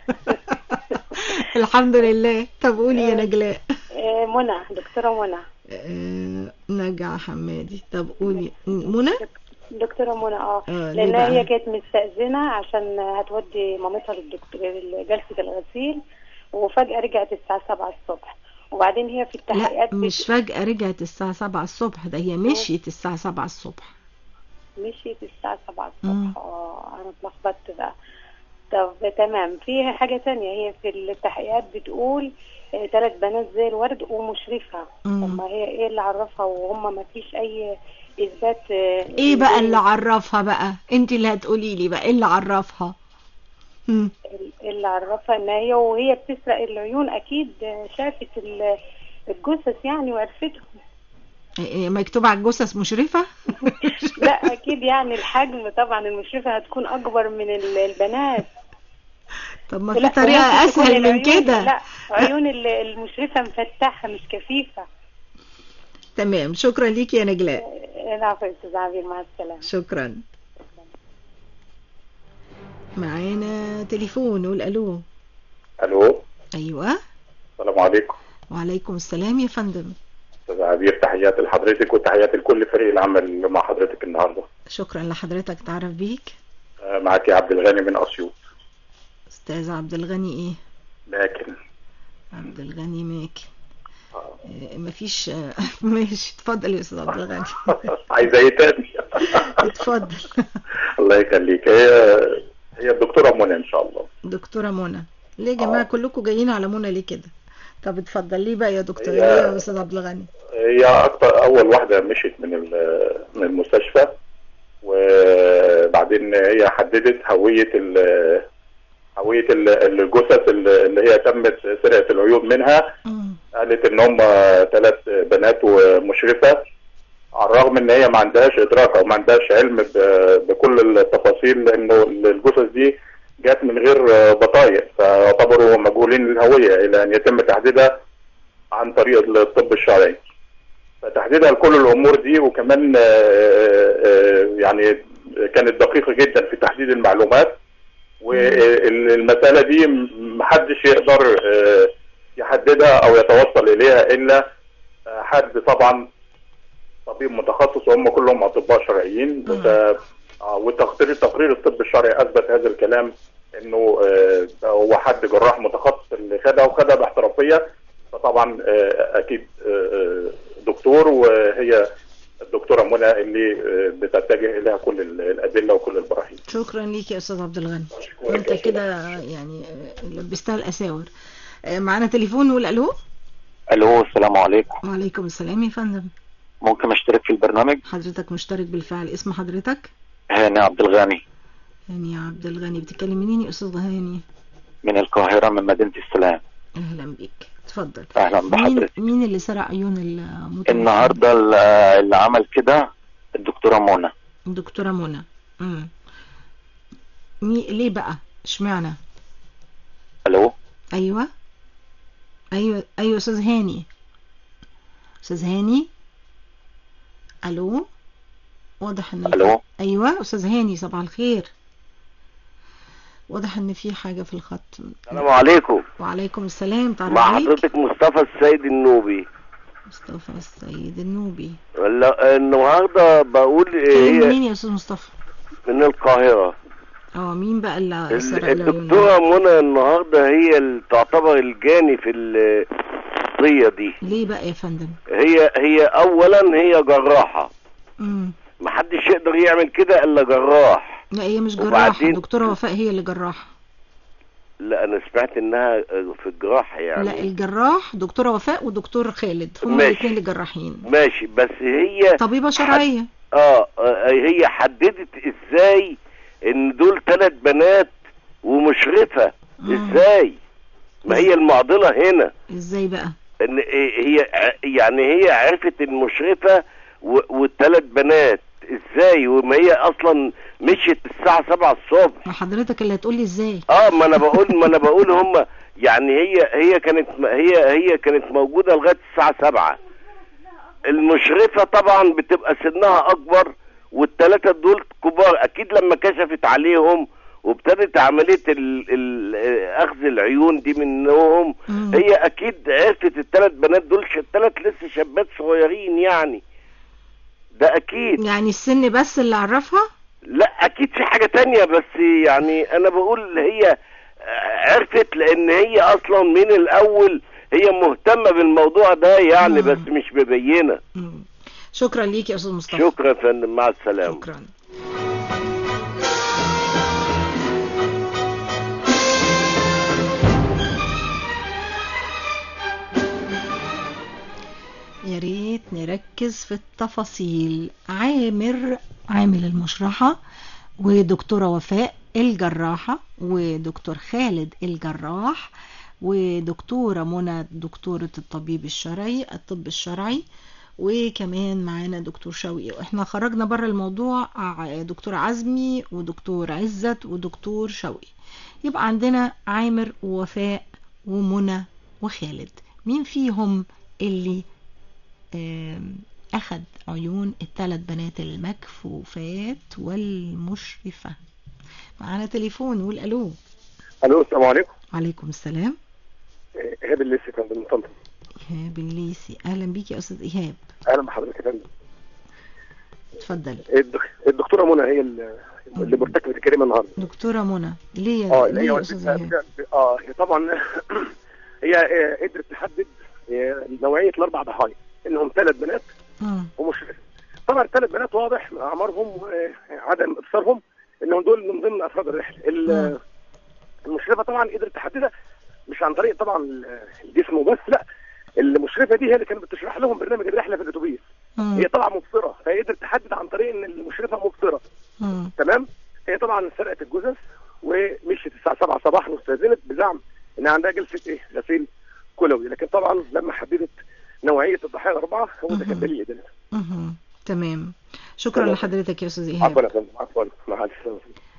الحمد لله. طب قولي يا نجلاء. منى، دكتوره منى. آه نجع حمادي. طب قولي منى. دكتوره منى اه لان هي كانت مستأذنه عشان هتودي مامتها للدكتور جلسه الغسيل، وفجأة رجعت الساعة سبعة الصبح، وبعدين هي في التحقيقات لا مش فجأة رجعت الساعة سبعة الصبح، ده هي مشيت الساعة سبعة الصبح. مشيت الساعة سبعة الصبح. اه انا اتلخبطت بقى. طب تمام. في حاجة تانية، هي في التحقيقات بتقول ثلاث بنات زي الورد ومشرفة. طب ما هي ايه اللي عرفها وهم ما فيش اي اثبات؟ ايه بقى اللي عرفها بقى؟ انت اللي هتقولي لي بقى ايه اللي عرفها. مم. اللي عرفها ان هي وهي بتسرق العيون اكيد شافت الجثث يعني وعرفتهم. مكتوب على الجثث مشرفة؟ لا اكيد يعني الحجم طبعا المشرفة هتكون اكبر من البنات. طب ما في طريقة اسهل من كده. لا عيون المشرفة مفتحة مش كثيفة. تمام. شكرا ليكي يا نجلاء. العفو يا استاذ عبير، مع السلامة. شكرا. معانا تليفون. نقول الو. الو. ايوه. السلام عليكم. وعليكم السلام يا فندم. استاذ عبير، تحياتي لحضرتك وتحياتي لكل فريق العمل اللي مع حضرتك النهارده. شكرا لحضرتك. تعرف بيك؟ معك عبد الغني من اسيوط. استاذ عبد الغني ايه؟ ماكن. عبد الغني ماكن. آه. مفيش. ماشي اتفضل يا استاذ عبد الغني. عايزه ايه تاني؟ اتفضل. الله يخليك. هي هي الدكتوره منى ان شاء الله. دكتوره منى. ليه يا جماعه آه. كلكم جايين على منى ليه كده؟ طب اتفضل. ليه بقى يا دكتور؟ ليه يا استاذ عبد الغني؟ هي اكتر اول واحده مشيت من من المستشفى، وبعدين هي حددت هويه ال هويه الجثث اللي هي تمت سرقه العيون منها. م. قالت ان هم ثلاث بنات ومشرفه، على الرغم ان هي ما عندهاش ادراك او ما عندهاش علم بكل التفاصيل، لانه الجثث دي جات من غير بطايق، فيعتبروا مجهولين الهويه الى ان يتم تحديدها عن طريق الطب الشرعي. فتحديدها لكل الامور دي، وكمان يعني كانت دقيقه جدا في تحديد المعلومات، والمساله دي محدش يقدر يحددها او يتوصل اليها الا حد طبعا طبيب متخصص، وهم كلهم اطباء شرعيين. وتقرير التقرير الطب الشرعي اثبت هذا الكلام، انه هو حد جراح متخصص اللي خدها وخدها باحترافيه. فطبعا اكيد دكتور، وهي الدكتوره منى اللي بتتجه اليها كل الادله وكل البراهين. شكرا ليك يا استاذ عبد الغني. انت كده يعني لبستها الاساور. معانا تليفون. نقول الو. الو السلام عليكم. وعليكم السلام يا فندم. ممكن اشترك في البرنامج؟ حضرتك مشترك بالفعل. اسم حضرتك؟ هاني عبد الغني. هاني عبد الغني. بتتكلم منين يا استاذ هاني؟ من القاهره، من مدينه السلام. اهلا بيك. اتفضل. اهلا بحضرتك. مين, مين اللي سرق عيون المتوفى؟ النهارده اللي عمل كده الدكتوره منى. الدكتوره منى. امم مي... ليه بقى اشمعنى؟ الو. ايوه. ايوه ايوه استاذ هاني. استاذ هاني الو. واضح ان الو. ايوه استاذ هاني صباح الخير. واضح ان في حاجه في الخط. السلام عليكم. وعليكم السلام. تعرف مع حضرتك مصطفى السيد النوبي. مصطفى السيد النوبي. لا النهارده بقول هي منين يا استاذ مصطفى؟ من القاهره. اه مين بقى اللي سرق الدكتوره منى النهارده هي اللي تعتبر الجاني في القضيه دي. ليه بقى يا فندم؟ هي هي اولا هي جراحه. امم محدش يقدر يعمل كده الا جراح. لا هي مش جراحه، دكتوره وفاء هي اللي جراحه. لا انا سمعت انها في الجراحه يعني. لا الجراح دكتوره وفاء ودكتور خالد هما الاثنين اللي جراحين. ماشي بس هي طبيبه شرعيه. حد... اه هي حددت ازاي ان دول ثلاث بنات ومشرفه؟ ازاي؟ ما هي المعضله هنا. ازاي بقى؟ ان هي يعني هي عرفت المشرفه والثلاث بنات ازاي وما هي اصلا مشيت الساعه سبعة الصبح؟ ما حضرتك اللي هتقول لي ازاي. اه ما انا بقول ما انا بقول هم يعني هي هي كانت هي هي كانت موجوده لغايه الساعه سبعة. المشرفه طبعا بتبقى سنها اكبر والثلاثه دول كبار، اكيد لما كشفت عليهم وابتدت عمليه ال ال اخذ العيون دي منهم هي اكيد عرفت الثلاث بنات دول الثلاث لسه شابات صغيرين يعني. ده اكيد. يعني السن بس اللي عرفها؟ لا اكيد في حاجة تانية بس يعني انا بقول هي عرفت لان هي اصلا من الاول هي مهتمة بالموضوع ده يعني. مم. بس مش مبينة. مم. شكرا ليك يا استاذ مصطفى. شكرا يا فندم مع السلامة. شكرا. يا ريت نركز في التفاصيل. عامر عامل المشرحة ودكتورة وفاء الجراحة ودكتور خالد الجراح ودكتورة منى دكتورة الطبيب الشرعي الطب الشرعي وكمان معانا دكتور شوقي. واحنا خرجنا بره الموضوع دكتور عزمي ودكتور عزت ودكتور شوقي. يبقى عندنا عامر ووفاء ومنى وخالد. مين فيهم اللي أخذ عيون الثلاث بنات المكفوفات والمشرفة؟ معانا تليفون نقول ألو. ألو السلام عليكم. وعليكم السلام. إيهاب الليسي يا فندم من طنطا. إيهاب الليسي أهلا بيك يا أستاذ إيهاب. أهلا بحضرتك يا فندم. اتفضل. الدكتورة منى هي اللي مرتكبة الجريمة النهارده. دكتورة منى ليه اه ليه يا أستاذ إيهاب؟ اه طبعا هي قدرت تحدد نوعية الأربع ضحايا انهم ثلاث بنات ومشرفه. طبعا الثلاث بنات واضح اعمارهم وعدم ابصارهم انهم دول من ضمن افراد الرحله. المشرفه طبعا قدرت تحددها مش عن طريق طبعا الجسم وبس، لا المشرفه دي هي اللي كانت بتشرح لهم برنامج الرحله في الاتوبيس. هي طبعا مبصره فقدرت تحدد عن طريق ان المشرفه مبصره. تمام. هي طبعا سرقت الجثث ومشيت الساعه سبعة صباحا واستاذنت بزعم ان عندها جلسه ايه غسيل كلوي، لكن طبعا لما حددت نوعية الضحايا الأربعة هو ده كان دليل إدانتها. اها تمام. شكرا تمام. لحضرتك يا أستاذ إيهاب. عفوا يا فندم عفوا مع السلامة.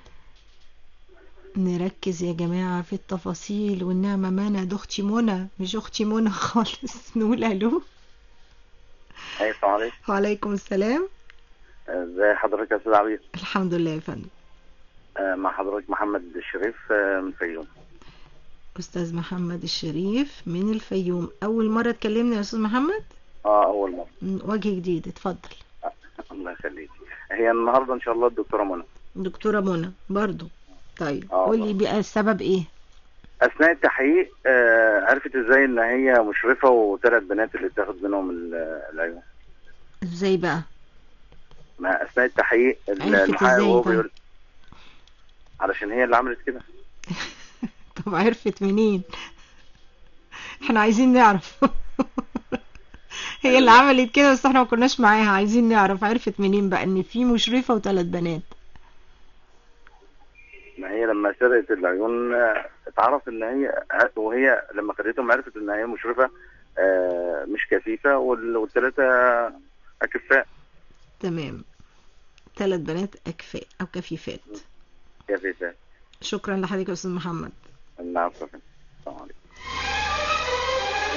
نركز يا جماعة في التفاصيل والنعمة منى ده أختي منى مش أختي منى خالص. نقول ألو. أيوة السلام عليكم. وعليكم السلام. ازي حضرتك يا أستاذ عبير؟ الحمد لله يا فندم. مع حضرتك محمد الشريف من الفيوم. أستاذ محمد الشريف من الفيوم. أول مرة تكلمني يا أستاذ محمد؟ اه أول مرة. وجه جديد اتفضل. الله يخليك. هي النهاردة إن شاء الله الدكتورة منى. دكتورة منى برضو. طيب قولي بقى السبب إيه؟ أثناء التحقيق آه عرفت إزاي إن هي مشرفة وثلاث بنات اللي اتاخد منهم العيون. إزاي بقى؟ ما أثناء التحقيق المحقق وهو بيقول علشان هي اللي عملت كده. طب عرفت منين؟ احنا عايزين نعرف. هي اللي عملت كده بس احنا ما كناش معاها، عايزين نعرف عرفت منين بقى ان في مشرفة وثلاث بنات. ما هي لما سرقت العيون اتعرف ان هي وهي لما خدتهم عرفت ان هي مشرفة مش كفيفة والثلاثة اكفاء. تمام. ثلاث بنات اكفاء او كفيفات. كفيفات. شكرا لحضرتك يا استاذ محمد. العفو. السلام عليكم.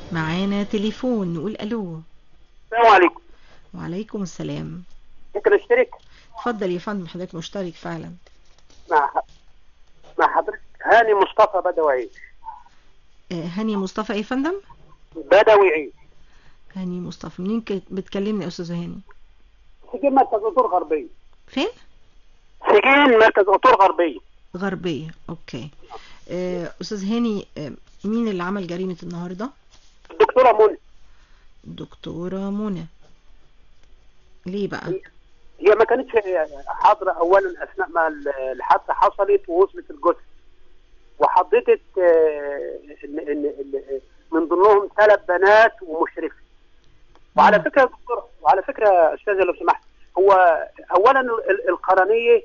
معانا تليفون، نقول الو. السلام عليكم. وعليكم السلام. ممكن اشترك؟ اتفضل يا فندم، حضرتك مشترك فعلا. مع مع حضرتك هاني مصطفى بدوي عيش. آه هاني مصطفى ايه يا فندم؟ بدوي عيش. هاني مصطفى، منين بتكلمني يا استاذ هاني؟ سجين مركز قطور غربيه. فين؟ سجين مركز قطور غربيه. غربيه، اوكي. آه استاذ هاني، آه مين اللي عمل جريمه النهارده؟ الدكتوره منى. الدكتوره منى. ليه بقى؟ هي ما كانتش حاضره اولا اثناء ما الحادثه حصلت ووصلت الجثث، وحضرتك ان ان من ضمنهم ثلاث بنات ومشرفه. وعلى فكره يا دكتور، وعلى فكره يا استاذه لو سمحت، هو اولا القرنيه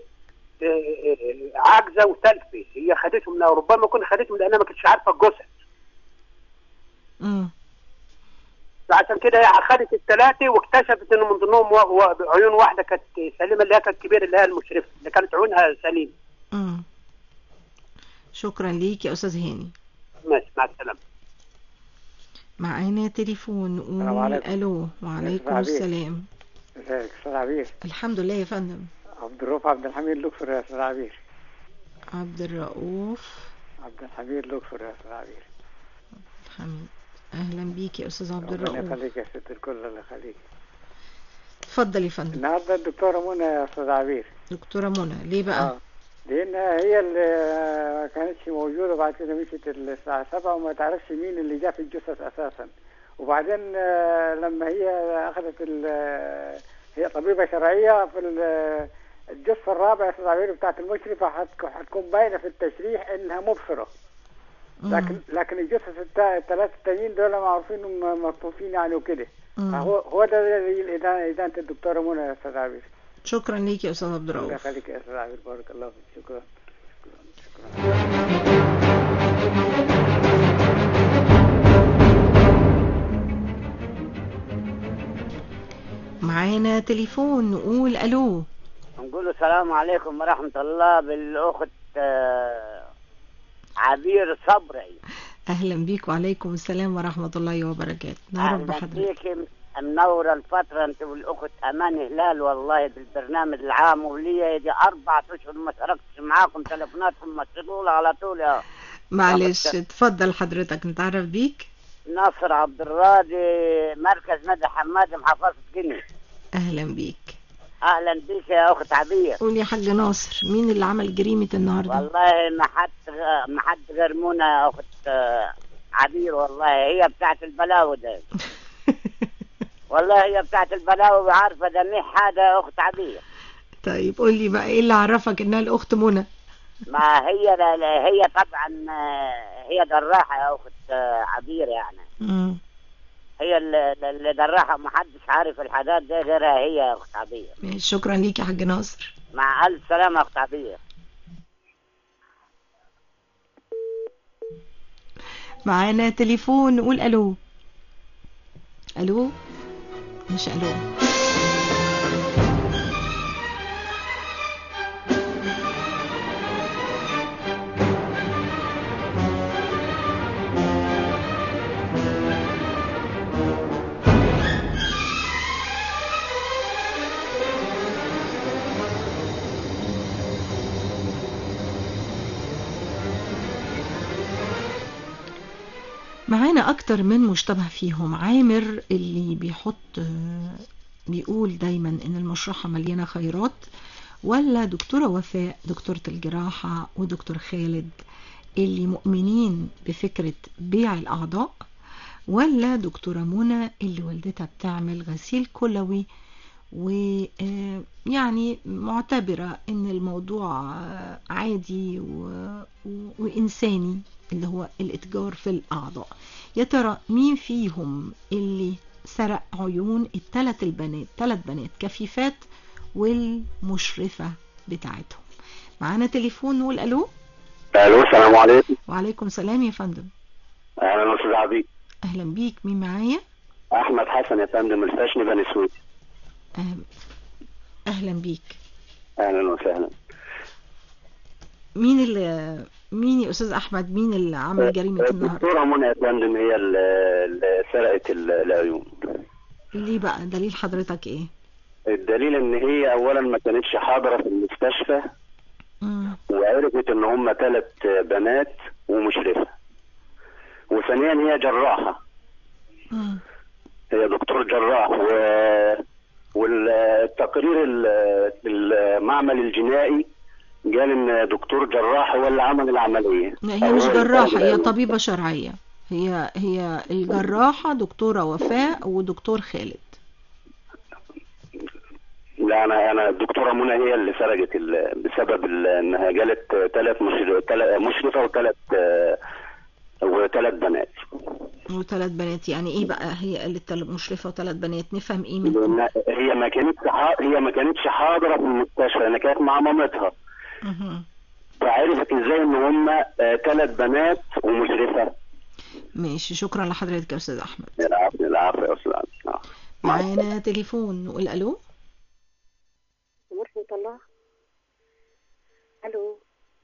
عاجزه وتلفه، هي خدتهم، ربما كنت خدتهم لانها ما كانتش عارفه الجثث. امم عشان كده هي خدت الثلاثه واكتشفت انه من ضمنهم و... و... عيون واحده كانت سليمه، اللي هي كانت كبيره، اللي هي المشرفه اللي كانت عيونها سليمه. امم شكرا ليك يا استاذ هاني. ماشي، مع السلامه. معانا تليفون، نقول الو. وعليكم السلام. ازيك استاذ عبير؟ الحمد لله يا فندم. عبد الرؤوف عبد الحميد لوكسور يا استاذ عبير. عبد الرؤوف عبد الحميد لوكسور يا استاذ عبير. حميد، اهلا بيك يا استاذ عبد الرؤوف. ربنا يخليك يا ست الكل، الله يخليك. اتفضل يا فندم. النهارده الدكتوره منى يا استاذ عبير. دكتوره منى، ليه بقى؟ اه لان هي اللي ما كانتش موجوده، بعد كده مشيت الساعه سبعة وما تعرفش مين اللي جاب الجثث اساسا. وبعدين لما هي اخذت هي طبيبه شرعيه في الجثه الرابعه يا استاذ عبير بتاعت المشرفه هتكون باينه في التشريح انها مبصره. لكن لكن الجثث الثلاثه التانيين دول معروفين انهم مكفوفين يعني وكده. هو هو ده الادانه ادانه الدكتوره منى يا استاذ عبير. شكرا ليك يا استاذ عبد الرؤوف. الله يخليك يا استاذ عبير، بارك الله فيك. شكرا شكرا شكرا. معانا تليفون، نقول الو. نقول السلام عليكم ورحمه الله، بالاخت عبير صبري. اهلا بيك. وعليكم السلام ورحمه الله وبركاته. نعرف بحضرتك. اهلا بيك، منوره الفتره انت والاخت امان هلال والله بالبرنامج العام، ولي دي اربع اشهر ما شاركتش معاكم، تليفوناتكم مشغوله على طول. يا معلش، اتفضل حضرتك، نتعرف بيك. ناصر عبد الراضي، مركز نادي حمادي، محافظه جني. اهلا بيك. اهلا بيك يا اخت عبير. قول يا حاج ناصر، مين اللي عمل جريمه النهارده؟ والله ما حد ما حد غير منى يا اخت عبير، والله هي بتاعت البلاوي ده. والله هي بتاعت البلاوي، وعارفه ده مين حاجه يا اخت عبير. طيب قول لي بقى، ايه اللي عرفك انها الاخت منى؟ ما هي لا لا هي طبعا هي جراحه يا اخت عبير يعني. امم هي اللي جراحه، ما حدش عارف الحاجات دي غيرها هي يا اخت عبير. شكرا ليك يا حاج ناصر. مع الف سلامه يا اخت عبير. معانا تليفون، نقول الو. الو، مش الو. معانا أكتر من مشتبه فيهم. عامر اللي بيحط بيقول دايما إن المشرحة مليانة خيرات، ولا دكتورة وفاء دكتورة الجراحة ودكتور خالد اللي مؤمنين بفكرة بيع الأعضاء، ولا دكتورة منى اللي والدتها بتعمل غسيل كلوي ويعني معتبرة إن الموضوع عادي وإنساني اللي هو الاتجار في الأعضاء. يا ترى مين فيهم اللي سرق عيون الثلاث البنات، ثلاث بنات كفيفات والمشرفة بتاعتهم؟ معانا تليفون، نقول ألو. ألو، السلام عليكم. وعليكم السلام يا فندم. أهلا أستاذ عبيد. أهلا بيك، مين معايا؟ أحمد حسن يا فندم، الفاشن بني سويف. أهلا بيك. أهلا وسهلا. مين اللي مين يا استاذ احمد، مين اللي عمل جريمه النهارده؟ الدكتوره منى يا فندم هي اللي سرقت العيون. ليه بقى؟ دليل حضرتك ايه؟ الدليل ان هي اولا ما كانتش حاضره في المستشفى، مم. وعرفت ان هم ثلاث بنات ومشرفه، وثانيا هي جراحه. مم. هي دكتور جراح، و... والتقرير المعمل الجنائي قال ان دكتور جراح هو اللي عمل العمليه. هي مش جراحه، هي طبيبه شرعيه. هي هي الجراحه دكتوره وفاء ودكتور خالد. لا انا انا الدكتوره منى هي اللي سرقت بسبب انها جالت ثلاث مشرفه وثلاث وثلاث بنات. وثلاث بنات يعني ايه بقى؟ هي قالت مشرفه وثلاث بنات، نفهم ايه من هي ما كانتش هي ما كانتش حاضره في المستشفى، انا كانت مع مامتها. اها فعرفت ازاي ان هم ثلاث بنات ومشرفه. ماشي، شكرا لحضرتك يا استاذ احمد. العفو العفو يا استاذ. معانا تليفون، نقول الو. ورحمه الله. الو.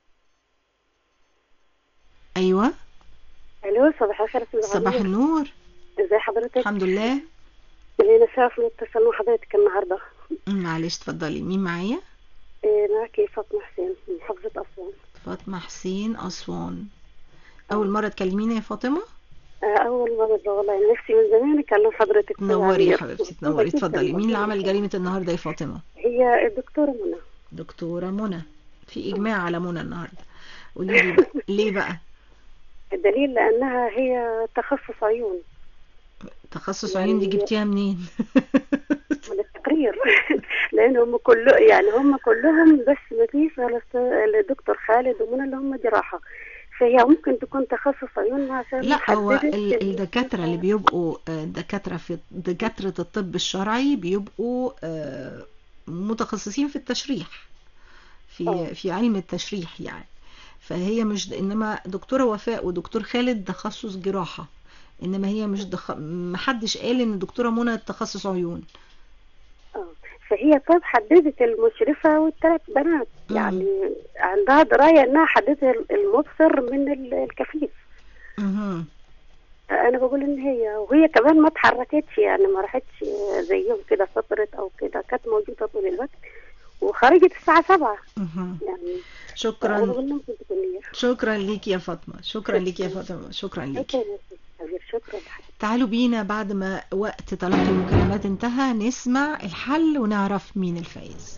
ايوه. الو، صباح الخير. صباح النور. ازي حضرتك؟ الحمد لله. اللي نشرف نتصل مع حضرتك النهارده. معلش اتفضلي، مين معايا؟ إيه، معاكي فاطمه حسين من محافظه اسوان. فاطمه حسين اسوان. اول مره تكلمينا يا فاطمه؟ اول مره والله، نفسي من زمان اكلم حضرتك. تنوري يا حبيبتي، تنوري. اتفضلي، مين اللي عمل جريمه النهارده يا فاطمه؟ هي الدكتوره منى. دكتوره منى، في اجماع على منى النهارده. قولي لي بقى ليه بقى؟ الدليل لانها هي تخصص عيون. تخصص عيون دي جبتيها منين؟ من التقرير. لان هم كله يعني هم كلهم، بس ما فيش غير الدكتور خالد ومنى اللي هم جراحه، فهي ممكن تكون تخصص عيون عشان لا، هو الدكاتره اللي بيبقوا دكاتره في دكاتره الطب الشرعي بيبقوا متخصصين في التشريح، في أوه. في علم التشريح يعني. فهي مش، انما دكتوره وفاء ودكتور خالد تخصص جراحه، انما هي مش دخ... محدش قال ان دكتوره منى تخصص عيون. اه فهي طيب حددت المشرفه والثلاث بنات، مم. يعني عندها درايه انها حددت المبصر من الكفيف. اها انا بقول ان هي، وهي كمان ما اتحركتش، يعني ما راحتش زيهم كده فطرت او كده، كانت موجوده طول الوقت وخرجت الساعه سبعة. اها يعني شكرا. شكرا ليكي يا فاطمه، شكرا ليكي يا فاطمه، شكرا ليكي. شكرا. تعالوا بينا بعد ما وقت تلقي المكالمات انتهى نسمع الحل ونعرف مين الفائز.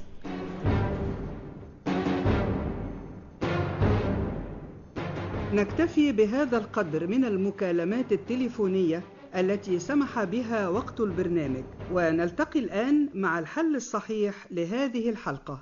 نكتفي بهذا القدر من المكالمات التليفونية التي سمح بها وقت البرنامج، ونلتقي الآن مع الحل الصحيح لهذه الحلقة.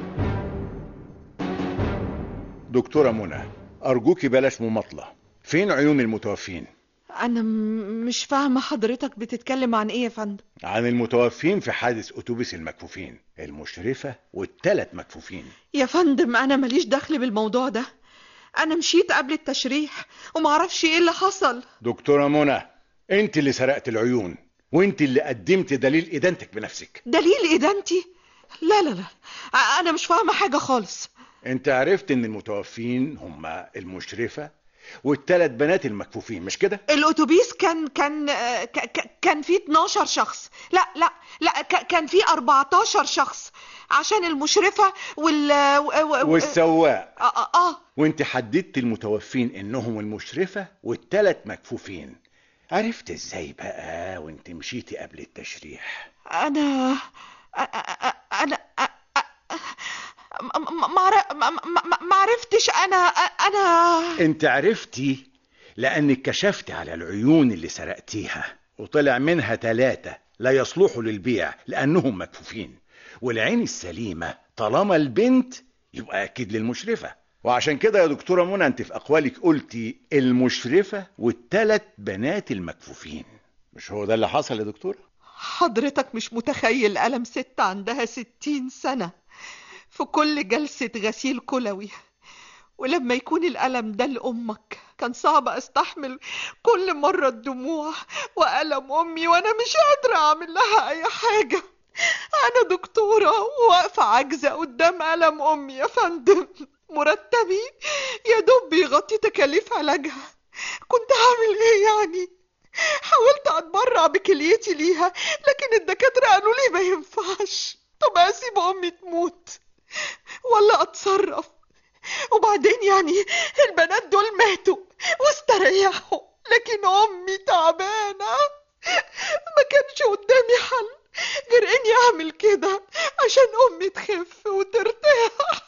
دكتورة منى، أرجوكي بلاش مماطلة. فين عيون المتوفين؟ أنا مش فاهمة حضرتك بتتكلم عن إيه يا فندم؟ عن المتوفين في حادث أتوبيس المكفوفين، المشرفة والثلاث مكفوفين. يا فندم أنا ماليش دخل بالموضوع ده، أنا مشيت قبل التشريح ومعرفش إيه اللي حصل. دكتورة منى، أنت اللي سرقت العيون، وأنت اللي قدمت دليل إدانتك بنفسك. دليل إدانتي؟ لا لا لا، أنا مش فاهمة حاجة خالص. أنت عرفت إن المتوفين هم المشرفة والثلاث بنات المكفوفين، مش كده؟ الأتوبيس كان كان كان فيه اتناشر شخص. لا لا لا، كان فيه أربعتاشر شخص، عشان المشرفة وال والسواق. اه اه وانت حددت المتوفين انهم المشرفة والثلاث مكفوفين. عرفت ازاي بقى وانت مشيتي قبل التشريح؟ انا انا ما عرفتش. انا انا انت عرفتي لانك كشفت على العيون اللي سرقتيها، وطلع منها ثلاثة لا يصلحوا للبيع لانهم مكفوفين، والعين السليمة طالما البنت يبقى اكيد للمشرفة. وعشان كده يا دكتورة منى انت في اقوالك قلتي المشرفة والثلاث بنات المكفوفين، مش هو ده اللي حصل يا دكتورة؟ حضرتك مش متخيل ألم ست عندها ستين سنة في كل جلسة غسيل كلوي، ولما يكون الألم ده لأمك كان صعب أستحمل كل مرة الدموع وألم أمي وأنا مش قادرة أعمل لها أي حاجة. أنا دكتورة وواقفة عاجزة قدام ألم أمي يا فندم. مرتبي يا دوب بيغطي تكاليف علاجها، كنت هعمل ايه يعني؟ حاولت اتبرع بكليتي ليها لكن الدكاترة قالوا لي ما ينفعش. طب اسيب امي تموت ولا اتصرف؟ وبعدين يعني البنات دول ماتوا واستريحوا، لكن امي تعبانة، ما كانش قدامي حل غير اني اعمل كده عشان امي تخف وترتاح.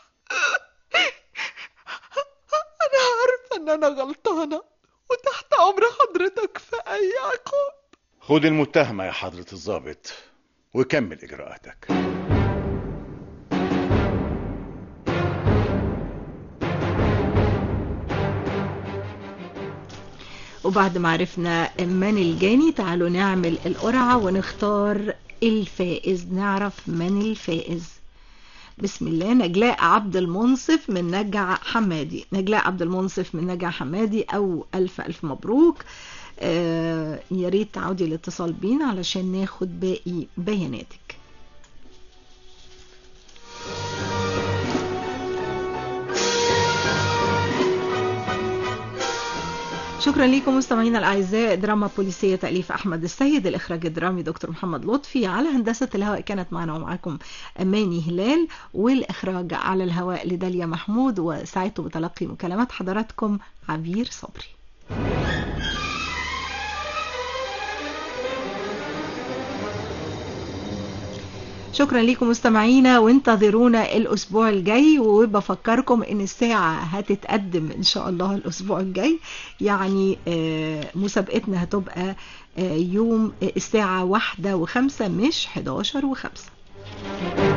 انا عارفة ان انا غلطانة وتحت امر حضرتك في اي عقاب. خد المتهمة يا حضرة الضابط وكمل اجراءاتك. وبعد ما عرفنا من الجاني تعالوا نعمل القرعة ونختار الفائز، نعرف من الفائز. بسم الله. نجلاء عبد المنصف من نجع حمادي. نجلاء عبد المنصف من نجع حمادي، او الف الف مبروك. آه يا ريت تعودي الاتصال بينا علشان ناخد باقي بياناتك. شكرا لكم مستمعينا الاعزاء. دراما بوليسيه تاليف احمد السيد، الاخراج الدرامي دكتور محمد لطفي، على هندسه الهواء كانت معنا ومعاكم اماني هلال، والاخراج على الهواء لداليا محمود، وسعدت بتلقي مكالمات حضراتكم عبير صبري. شكرا لكم مستمعينا، وانتظرونا الاسبوع الجاي، وبفكركم ان الساعة هتتقدم ان شاء الله الاسبوع الجاي، يعني مسابقتنا هتبقى يوم الساعة واحدة وخمسة مش حداشر وخمسة.